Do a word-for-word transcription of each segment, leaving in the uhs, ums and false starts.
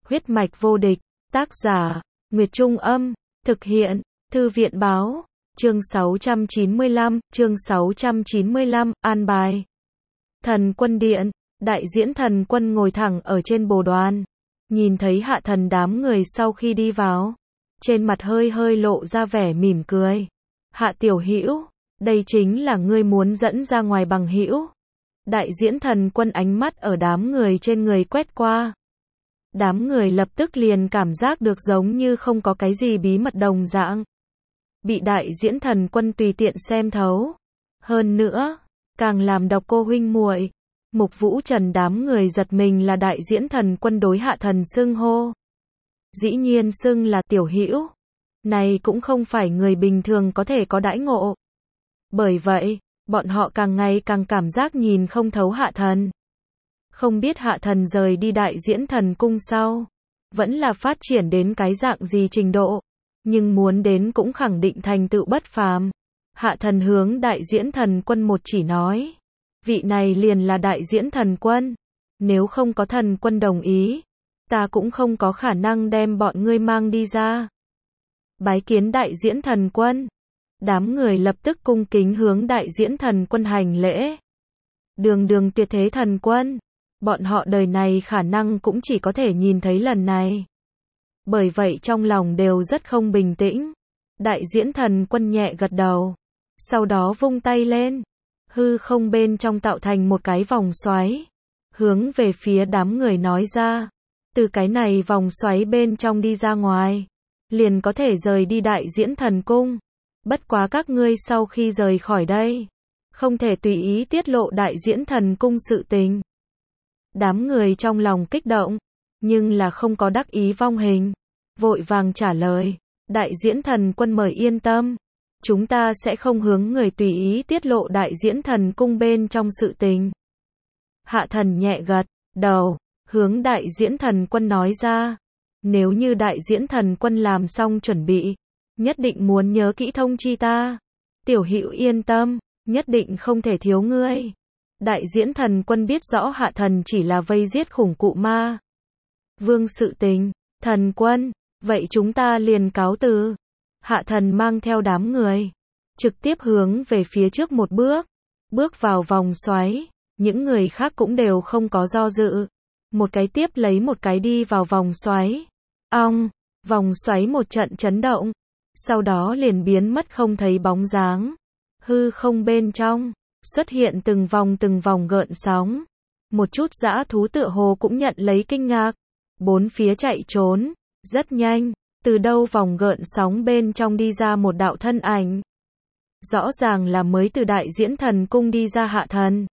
Huyết mạch vô địch, tác giả, Nguyệt Trung Âm, thực hiện, Thư viện Báo, chương sáu trăm chín mươi lăm, chương sáu trăm chín mươi lăm, an bài. Thần Quân Điện, đại diễn Thần Quân ngồi thẳng ở trên bồ đoàn, nhìn thấy Hạ Thần đám người sau khi đi vào, trên mặt hơi hơi lộ ra vẻ mỉm cười. Hạ tiểu hữu, đây chính là ngươi muốn dẫn ra ngoài bằng hữu. Đại diễn Thần Quân ánh mắt ở đám người trên người quét qua. Đám người lập tức liền cảm giác được giống như không có cái gì bí mật đồng dạng. Bị đại diễn Thần Quân tùy tiện xem thấu. Hơn nữa, càng làm Độc Cô huynh muội, Mục Vũ Trần đám người giật mình là đại diễn Thần Quân đối Hạ Thần xưng hô. Dĩ nhiên xưng là tiểu hữu. Này cũng không phải người bình thường có thể có đãi ngộ. Bởi vậy, bọn họ càng ngày càng cảm giác nhìn không thấu Hạ Thần. Không biết Hạ Thần rời đi đại diễn Thần Cung sau, vẫn là phát triển đến cái dạng gì trình độ, nhưng muốn đến cũng khẳng định thành tựu bất phàm. Hạ Thần hướng đại diễn Thần Quân một chỉ nói, vị này liền là đại diễn Thần Quân, nếu không có Thần Quân đồng ý, ta cũng không có khả năng đem bọn ngươi mang đi ra. Bái kiến đại diễn Thần Quân. Đám người lập tức cung kính hướng đại diễn Thần Quân hành lễ. Đường đường tuyệt thế Thần Quân, bọn họ đời này khả năng cũng chỉ có thể nhìn thấy lần này. Bởi vậy trong lòng đều rất không bình tĩnh. Đại diễn Thần Quân nhẹ gật đầu, sau đó vung tay lên, hư không bên trong tạo thành một cái vòng xoáy, hướng về phía đám người nói ra, từ cái này vòng xoáy bên trong đi ra ngoài, liền có thể rời đi đại diễn Thần Cung. Bất quá các ngươi sau khi rời khỏi đây, không thể tùy ý tiết lộ đại diễn Thần Cung sự tình. Đám người trong lòng kích động, nhưng là không có đắc ý vong hình, vội vàng trả lời, đại diễn Thần Quân mời yên tâm, chúng ta sẽ không hướng người tùy ý tiết lộ đại diễn Thần Cung bên trong sự tình. Hạ Thần nhẹ gật đầu, hướng đại diễn Thần Quân nói ra, nếu như đại diễn Thần Quân làm xong chuẩn bị, nhất định muốn nhớ kỹ thông chi ta. Tiểu hữu yên tâm, nhất định không thể thiếu ngươi. Đại diễn Thần Quân biết rõ Hạ Thần chỉ là vây giết khủng cụ ma vương sự tình. Thần Quân, vậy chúng ta liền cáo từ. Hạ Thần mang theo đám người, trực tiếp hướng về phía trước một bước, bước vào vòng xoáy. Những người khác cũng đều không có do dự, một cái tiếp lấy một cái đi vào vòng xoáy. Ong, vòng xoáy một trận chấn động, sau đó liền biến mất không thấy bóng dáng. Hư không bên trong xuất hiện từng vòng từng vòng gợn sóng. Một chút dã thú tựa hồ cũng nhận lấy kinh ngạc, bốn phía chạy trốn. Rất nhanh, từ đâu vòng gợn sóng bên trong đi ra một đạo thân ảnh. Rõ ràng là mới từ đại diễn Thần Cung đi ra Hạ Thần.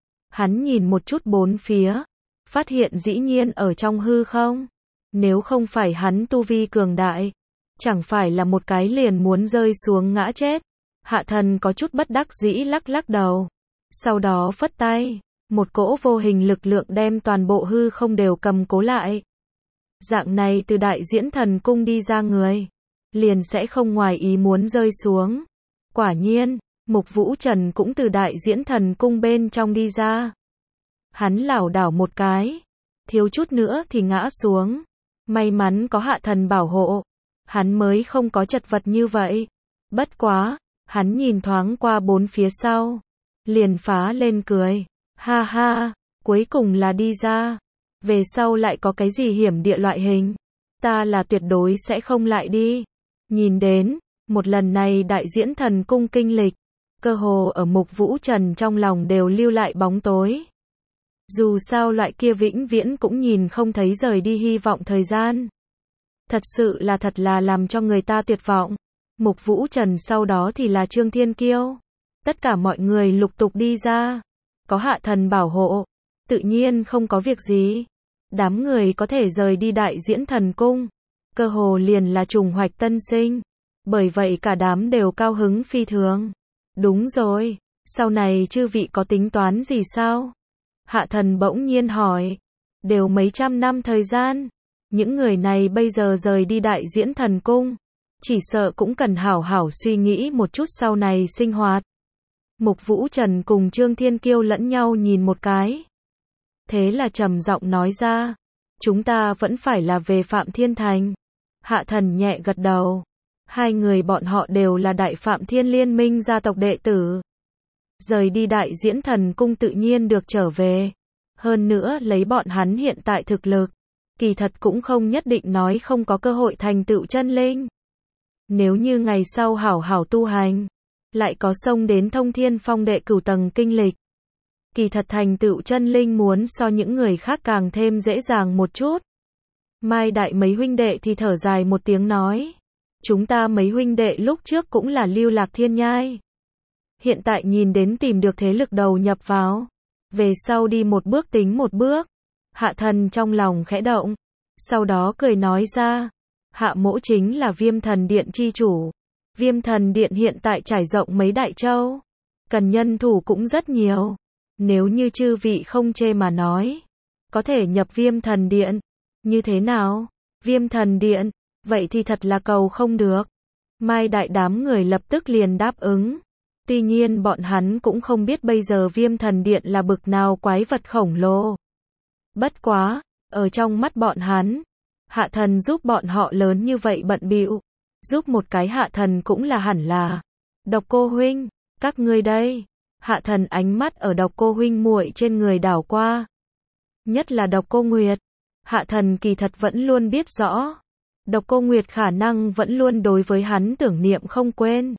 Hắn nhìn một chút bốn phía, phát hiện dĩ nhiên ở trong hư không. Nếu không phải hắn tu vi cường đại, chẳng phải là một cái liền muốn rơi xuống ngã chết. Hạ Thần có chút bất đắc dĩ lắc lắc đầu, sau đó phất tay, một cỗ vô hình lực lượng đem toàn bộ hư không đều cầm cố lại. Dạng này từ đại diễn Thần Cung đi ra người, liền sẽ không ngoài ý muốn rơi xuống. Quả nhiên, Mục Vũ Trần cũng từ đại diễn Thần Cung bên trong đi ra. Hắn lảo đảo một cái, thiếu chút nữa thì ngã xuống. May mắn có Hạ Thần bảo hộ, hắn mới không có chật vật như vậy. Bất quá, hắn nhìn thoáng qua bốn phía sau, liền phá lên cười. Ha ha, cuối cùng là đi ra. Về sau lại có cái gì hiểm địa loại hình, ta là tuyệt đối sẽ không lại đi. Nhìn đến, một lần này đại diễn Thần Cung kinh lịch, cơ hồ ở Mục Vũ Trần trong lòng đều lưu lại bóng tối. Dù sao loại kia vĩnh viễn cũng nhìn không thấy rời đi hy vọng thời gian. Thật sự là thật là làm cho người ta tuyệt vọng. Mục Vũ Trần sau đó thì là Trương Thiên Kiêu. Tất cả mọi người lục tục đi ra. Có Hạ Thần bảo hộ, tự nhiên không có việc gì. Đám người có thể rời đi đại diễn Thần Cung, cơ hồ liền là trùng hoạch tân sinh. Bởi vậy cả đám đều cao hứng phi thường. Đúng rồi, sau này chư vị có tính toán gì sao? Hạ Thần bỗng nhiên hỏi. Đều mấy trăm năm thời gian, những người này bây giờ rời đi đại diễn Thần Cung, chỉ sợ cũng cần hảo hảo suy nghĩ một chút sau này sinh hoạt. Mục Vũ Trần cùng Trương Thiên Kiêu lẫn nhau nhìn một cái. Thế là trầm giọng nói ra, chúng ta vẫn phải là về Phạm Thiên Thành. Hạ thần nhẹ gật đầu. Hai người bọn họ đều là Đại Phạm Thiên Liên minh gia tộc đệ tử. Rời đi Đại Diễn Thần Cung tự nhiên được trở về. Hơn nữa lấy bọn hắn hiện tại thực lực, kỳ thật cũng không nhất định nói không có cơ hội thành tựu chân linh. Nếu như ngày sau hảo hảo tu hành, lại có xông đến Thông Thiên Phong đệ cửu tầng kinh lịch, kỳ thật thành tựu chân linh muốn so những người khác càng thêm dễ dàng một chút. Mai Đại mấy huynh đệ thì thở dài một tiếng nói, chúng ta mấy huynh đệ lúc trước cũng là lưu lạc thiên nhai. Hiện tại nhìn đến tìm được thế lực đầu nhập vào, về sau đi một bước tính một bước. Hạ thần trong lòng khẽ động, sau đó cười nói ra, Hạ mỗ chính là Viêm Thần Điện chi chủ. Viêm Thần Điện hiện tại trải rộng mấy đại châu, cần nhân thủ cũng rất nhiều. Nếu như chư vị không chê mà nói, có thể nhập Viêm Thần Điện. Như thế nào? Viêm Thần Điện, vậy thì thật là cầu không được. Mai Đại đám người lập tức liền đáp ứng. Tuy nhiên bọn hắn cũng không biết bây giờ Viêm Thần Điện là bực nào quái vật khổng lồ. Bất quá, ở trong mắt bọn hắn, Hạ thần giúp bọn họ lớn như vậy bận bịu, giúp một cái Hạ thần cũng là hẳn là. Độc Cô huynh, các ngươi đây. Hạ thần ánh mắt ở Độc Cô huynh muội trên người đảo qua. Nhất là Độc Cô Nguyệt. Hạ thần kỳ thật vẫn luôn biết rõ. Độc Cô Nguyệt khả năng vẫn luôn đối với hắn tưởng niệm không quên.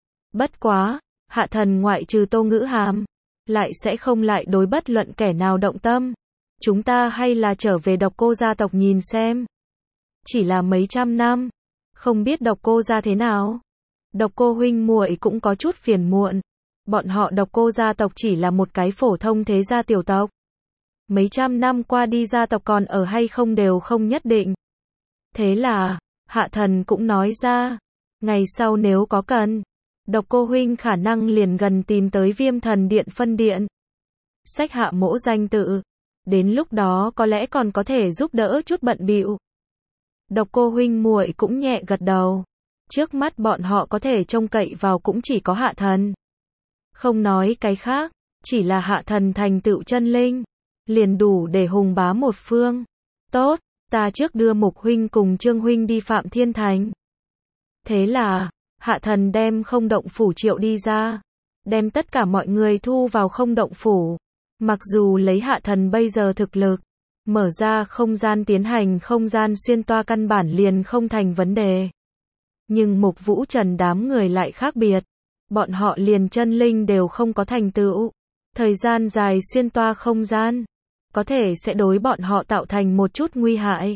Bất quá, Hạ thần ngoại trừ Tô Ngữ Hàm, lại sẽ không lại đối bất luận kẻ nào động tâm. Chúng ta hay là trở về Độc Cô gia tộc nhìn xem. Chỉ là mấy trăm năm, không biết Độc Cô gia thế nào. Độc Cô huynh muội cũng có chút phiền muộn. Bọn họ Độc Cô gia tộc chỉ là một cái phổ thông thế gia tiểu tộc. Mấy trăm năm qua đi gia tộc còn ở hay không đều không nhất định. Thế là, Hạ thần cũng nói ra, ngày sau nếu có cần, Độc Cô huynh khả năng liền gần tìm tới Viêm Thần Điện phân điện. Xách Hạ mỗ danh tự, đến lúc đó có lẽ còn có thể giúp đỡ chút bận bịu. Độc Cô huynh muội cũng nhẹ gật đầu. Trước mắt bọn họ có thể trông cậy vào cũng chỉ có Hạ thần. Không nói cái khác, chỉ là Hạ thần thành tựu chân linh, liền đủ để hùng bá một phương. Tốt, ta trước đưa Mục huynh cùng Trương huynh đi Phạm Thiên Thành. Thế là, Hạ thần đem không động phủ triệu đi ra, đem tất cả mọi người thu vào không động phủ. Mặc dù lấy Hạ thần bây giờ thực lực, mở ra không gian tiến hành không gian xuyên toa căn bản liền không thành vấn đề. Nhưng Mục Vũ Trần đám người lại khác biệt. Bọn họ liền chân linh đều không có thành tựu. Thời gian dài xuyên toa không gian, có thể sẽ đối bọn họ tạo thành một chút nguy hại.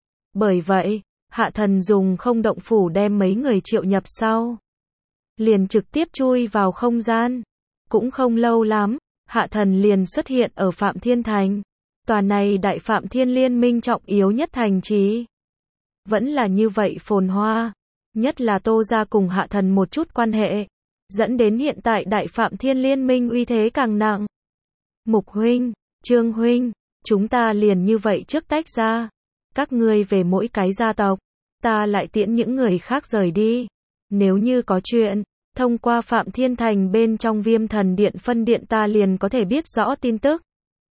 Bởi vậy, Hạ thần dùng không động phủ đem mấy người triệu nhập sau. Liền trực tiếp chui vào không gian. Cũng không lâu lắm, Hạ thần liền xuất hiện ở Phạm Thiên Thành. Tòa này Đại Phạm Thiên Liên minh trọng yếu nhất thành trì. Vẫn là như vậy phồn hoa. Nhất là Tô gia cùng Hạ thần một chút quan hệ, dẫn đến hiện tại Đại Phạm Thiên Liên minh uy thế càng nặng. Mục huynh, Trương huynh, chúng ta liền như vậy trước tách ra. Các ngươi về mỗi cái gia tộc, ta lại tiễn những người khác rời đi. Nếu như có chuyện, thông qua Phạm Thiên Thành bên trong Viêm Thần Điện phân điện ta liền có thể biết rõ tin tức.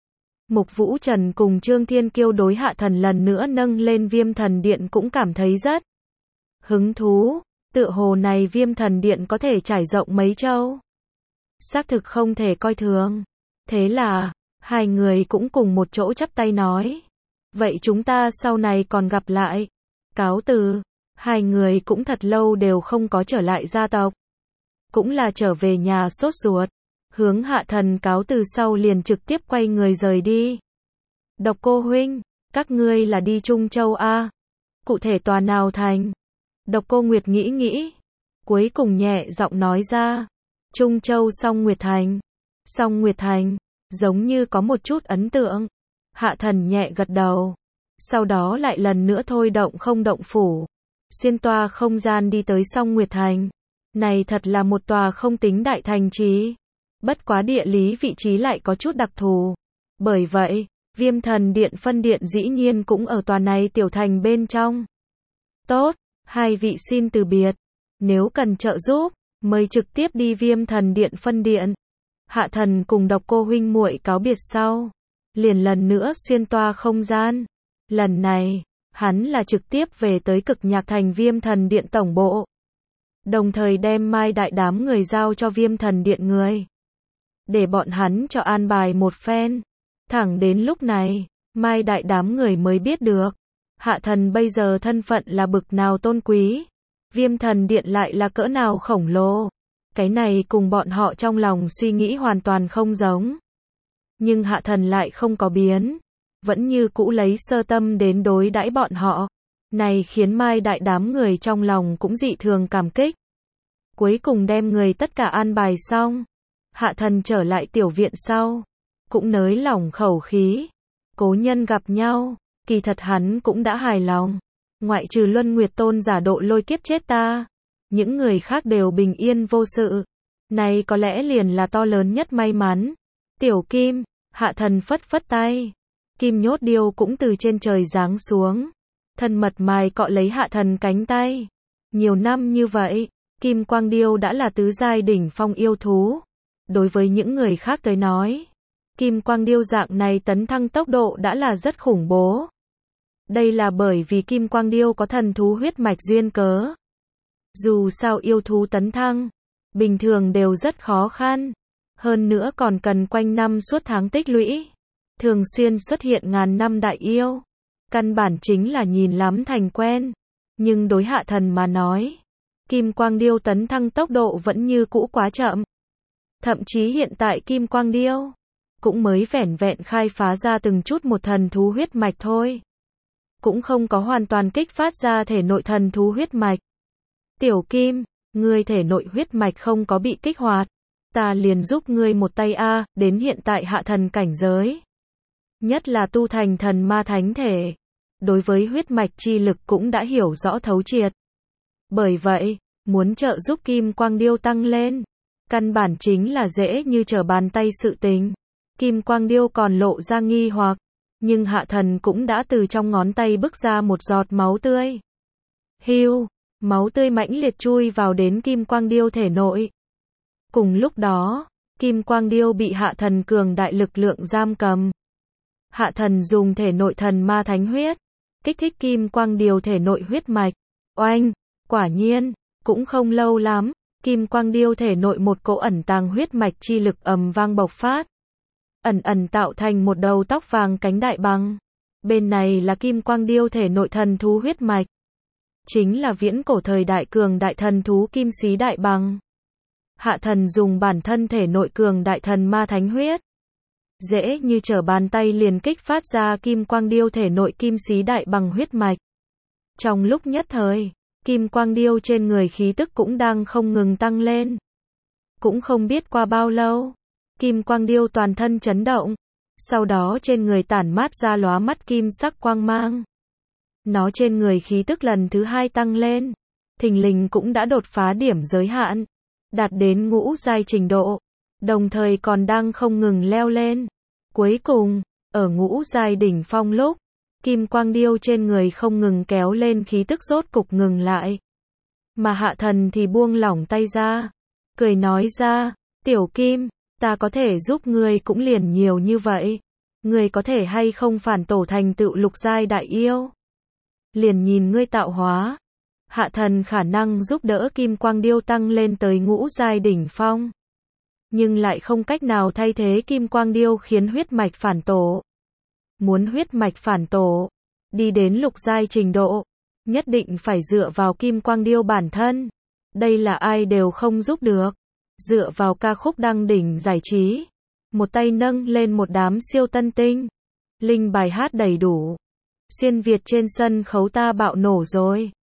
Mục Vũ Trần cùng Trương Thiên Kiêu đối Hạ thần lần nữa nâng lên Viêm Thần Điện cũng cảm thấy rất hứng thú. Tựa hồ này Viêm Thần Điện có thể trải rộng mấy châu. Xác thực không thể coi thường. Thế là, hai người cũng cùng một chỗ chắp tay nói. Vậy chúng ta sau này còn gặp lại. Cáo từ. Hai người cũng thật lâu đều không có trở lại gia tộc. Cũng là trở về nhà sốt ruột. Hướng Hạ thần cáo từ sau liền trực tiếp quay người rời đi. Độc Cô huynh, các ngươi là đi Trung Châu A. Cụ thể tòa nào thành? Độc Cô Nguyệt nghĩ nghĩ. Cuối cùng nhẹ giọng nói ra. Trung Châu Song Nguyệt Thành. Song Nguyệt Thành, giống như có một chút ấn tượng. Hạ thần nhẹ gật đầu. Sau đó lại lần nữa thôi động không động phủ. Xuyên toa không gian đi tới Song Nguyệt Thành. Này thật là một tòa không tính đại thành trì. Bất quá địa lý vị trí lại có chút đặc thù. Bởi vậy, Viêm Thần Điện phân điện dĩ nhiên cũng ở tòa này tiểu thành bên trong. Tốt, hai vị xin từ biệt. Nếu cần trợ giúp, mời trực tiếp đi Viêm Thần Điện phân điện. Hạ thần cùng Độc Cô huynh muội cáo biệt sau, liền lần nữa xuyên toa không gian, Lần này, hắn là trực tiếp về tới Cực Nhạc Thành Viêm Thần Điện tổng bộ. Đồng thời đem Mai Đại đám người giao cho Viêm Thần Điện người. Để bọn hắn cho an bài một phen. Thẳng đến lúc này, Mai Đại đám người mới biết được. Hạ Thần bây giờ thân phận là bực nào tôn quý. Viêm Thần Điện lại là cỡ nào khổng lồ. Cái này cùng bọn họ trong lòng suy nghĩ hoàn toàn không giống. Nhưng Hạ Thần lại không có biến. Vẫn như cũ lấy sơ tâm đến đối đãi bọn họ. Này khiến Mai Đại đám người trong lòng cũng dị thường cảm kích. Cuối cùng đem người tất cả an bài xong. Hạ Thần trở lại tiểu viện sau. Cũng nới lỏng khẩu khí. Cố nhân gặp nhau. Kỳ thật hắn cũng đã hài lòng. Ngoại trừ Luân Nguyệt Tôn giả độ lôi kiếp chết ta. Những người khác đều bình yên vô sự. Này có lẽ liền là to lớn nhất may mắn. Tiểu Kim, Hạ Thần phất phất tay. Kim Nhốt Điêu cũng từ trên trời giáng xuống. Thân mật mài cọ lấy Hạ Thần cánh tay. Nhiều năm như vậy, Kim Quang Điêu đã là tứ giai đỉnh phong yêu thú. Đối với những người khác tới nói, Kim Quang Điêu dạng này tấn thăng tốc độ đã là rất khủng bố. Đây là bởi vì Kim Quang Điêu có thần thú huyết mạch duyên cớ. Dù sao yêu thú tấn thăng, bình thường đều rất khó khăn. Hơn nữa còn cần quanh năm suốt tháng tích lũy. Thường xuyên xuất hiện ngàn năm đại yêu. Căn bản chính là nhìn lắm thành quen. Nhưng đối Hạ Thần mà nói, Kim Quang Điêu tấn thăng tốc độ vẫn như cũ quá chậm. Thậm chí hiện tại Kim Quang Điêu cũng mới vẻn vẹn khai phá ra từng chút một thần thú huyết mạch thôi. Cũng không có hoàn toàn kích phát ra thể nội thần thú huyết mạch. Tiểu Kim, ngươi thể nội huyết mạch không có bị kích hoạt. Ta liền giúp ngươi một tay a, đến hiện tại Hạ Thần cảnh giới. Nhất là tu thành thần ma thánh thể. Đối với huyết mạch chi lực cũng đã hiểu rõ thấu triệt. Bởi vậy, muốn trợ giúp Kim Quang Điêu tăng lên, căn bản chính là dễ như trở bàn tay sự tình. Kim Quang Điêu còn lộ ra nghi hoặc, nhưng Hạ Thần cũng đã từ trong ngón tay bức ra một giọt máu tươi. Hiu, máu tươi mãnh liệt chui vào đến Kim Quang Điêu thể nội. Cùng lúc đó, Kim Quang Điêu bị Hạ Thần cường đại lực lượng giam cầm. Hạ Thần dùng thể nội thần ma thánh huyết, kích thích Kim Quang Điêu thể nội huyết mạch. Oanh, quả nhiên, cũng không lâu lắm, Kim Quang Điêu thể nội một cỗ ẩn tàng huyết mạch chi lực ầm vang bộc phát. Ẩn ẩn tạo thành một đầu tóc vàng cánh đại băng. Bên này là Kim Quang Điêu thể nội thần thú huyết mạch. Chính là viễn cổ thời đại cường đại thần thú Kim Xí Đại Băng. Hạ Thần dùng bản thân thể nội cường đại thần ma thánh huyết. Dễ như trở bàn tay liền kích phát ra Kim Quang Điêu thể nội Kim Xí Đại Băng huyết mạch. Trong lúc nhất thời, Kim Quang Điêu trên người khí tức cũng đang không ngừng tăng lên. Cũng không biết qua bao lâu, Kim Quang Điêu toàn thân chấn động. Sau đó trên người tản mát ra lóa mắt kim sắc quang mang. Nó trên người khí tức lần thứ hai tăng lên. Thình lình cũng đã đột phá điểm giới hạn. Đạt đến ngũ giai trình độ. Đồng thời còn đang không ngừng leo lên. Cuối cùng, ở ngũ giai đỉnh phong lúc, Kim Quang Điêu trên người không ngừng kéo lên khí tức rốt cục ngừng lại. Mà Hạ Thần thì buông lỏng tay ra. Cười nói ra, Tiểu Kim, ta có thể giúp ngươi cũng liền nhiều như vậy. Ngươi có thể hay không phản tổ thành tựu lục giai đại yêu. Liền nhìn ngươi tạo hóa. Hạ Thần khả năng giúp đỡ Kim Quang Điêu tăng lên tới ngũ giai đỉnh phong. Nhưng lại không cách nào thay thế Kim Quang Điêu khiến huyết mạch phản tổ. Muốn huyết mạch phản tổ, đi đến lục giai trình độ, nhất định phải dựa vào Kim Quang Điêu bản thân. Đây là ai đều không giúp được. Dựa vào ca khúc đăng đỉnh giải trí. Một tay nâng lên một đám siêu tân tinh. Linh bài hát đầy đủ. Xuyên Việt trên sân khấu ta bạo nổ rồi.